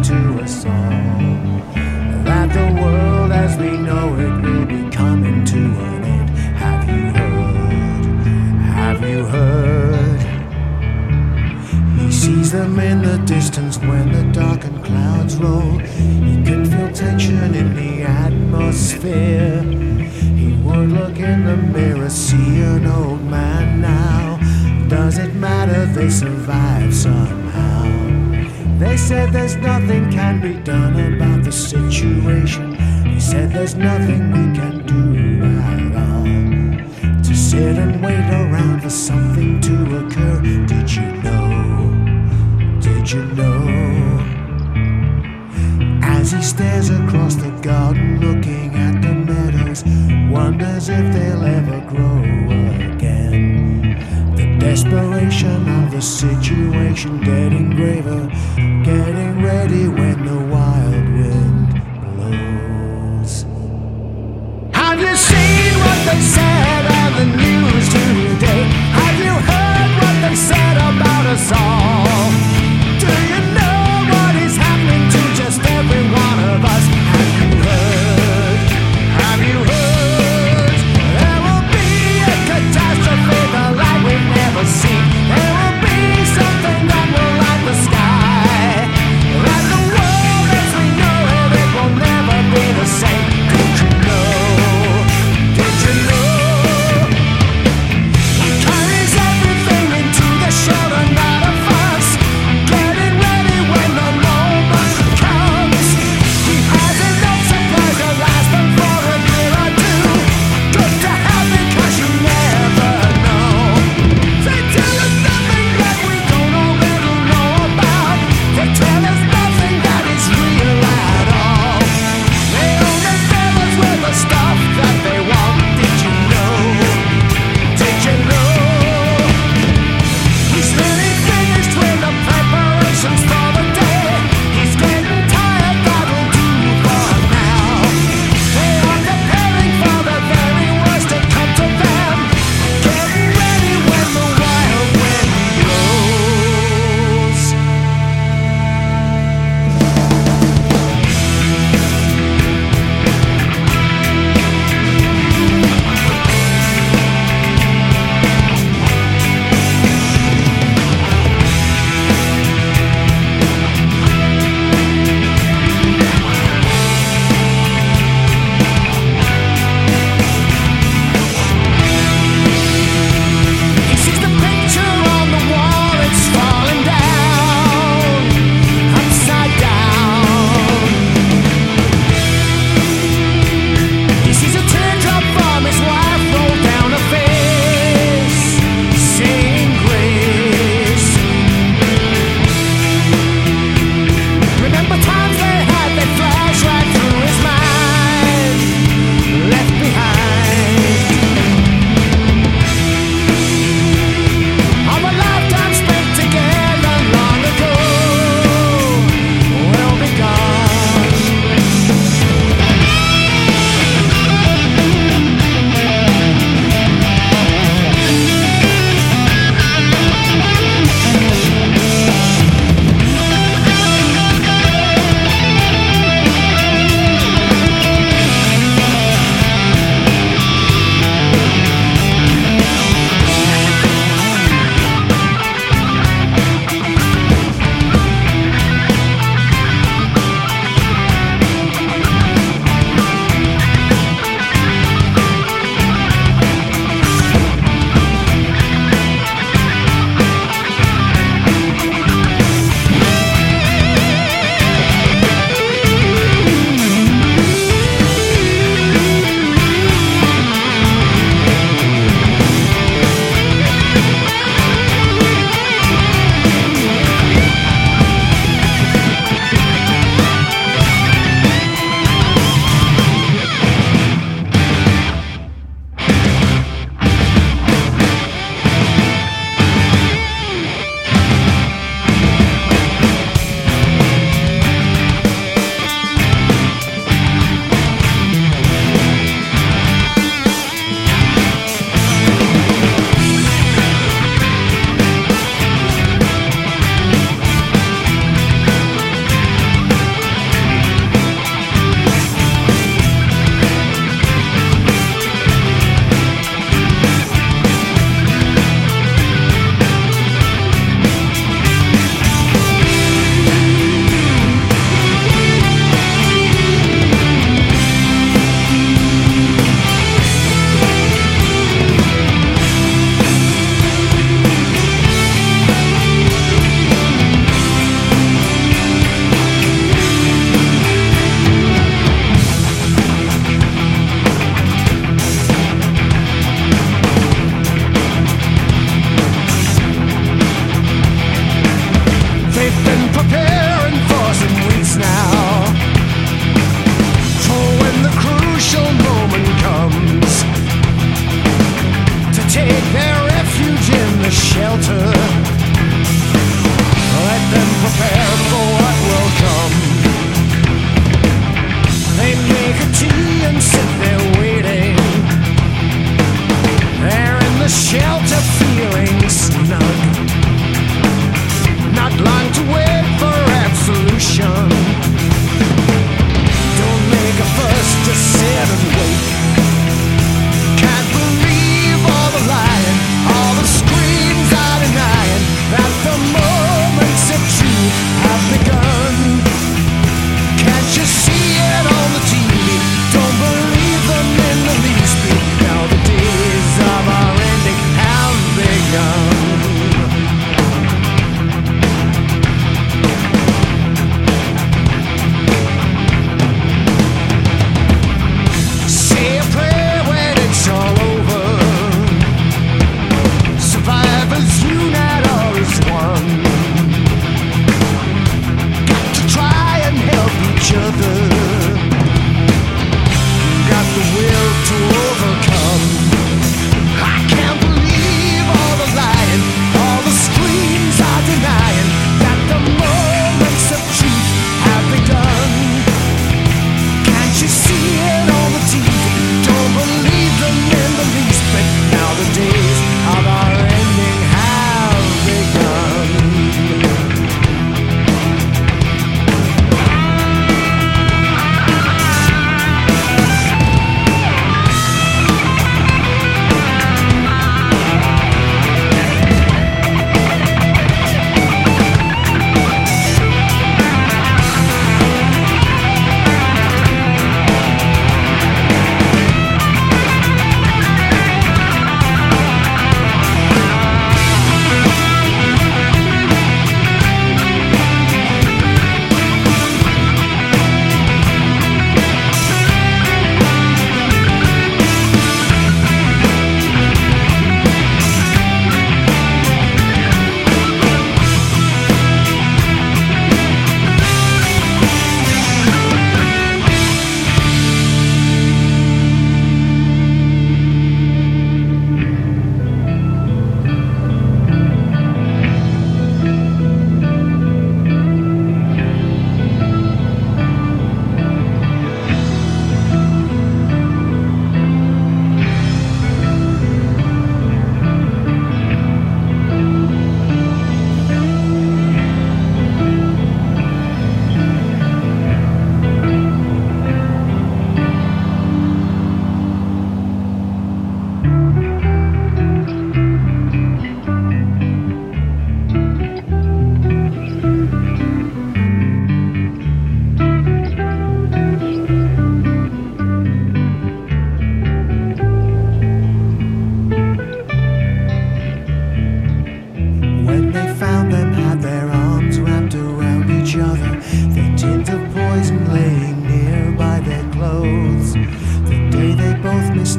to us all, that the world as we know it will be coming to an end. Have you heard? Have you heard? He sees them in the distance when the darkened clouds roll. He can feel tension in the atmosphere. He would look in the mirror, see an old man now. Does it matter? They survive somehow. They said there's nothing can be done about the situation. He said there's nothing we can do at all. To sit and wait around for something to occur. Did you know? Did you know? As he stares across the garden looking at the meadows, wonders if they'll ever grow again. The desperation of the situation getting graver, getting ready when the wild wind blows. Have you seen what they said on the news today? Have you heard what they said about us all? Do you know what is happening to just every one of us? Have you heard? Have you heard? There will be a catastrophe, the light we've never seen. There will be something that will light the sky. That the world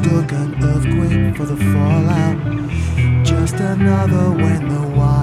mistook an earthquake for the fallout. Just another when the wild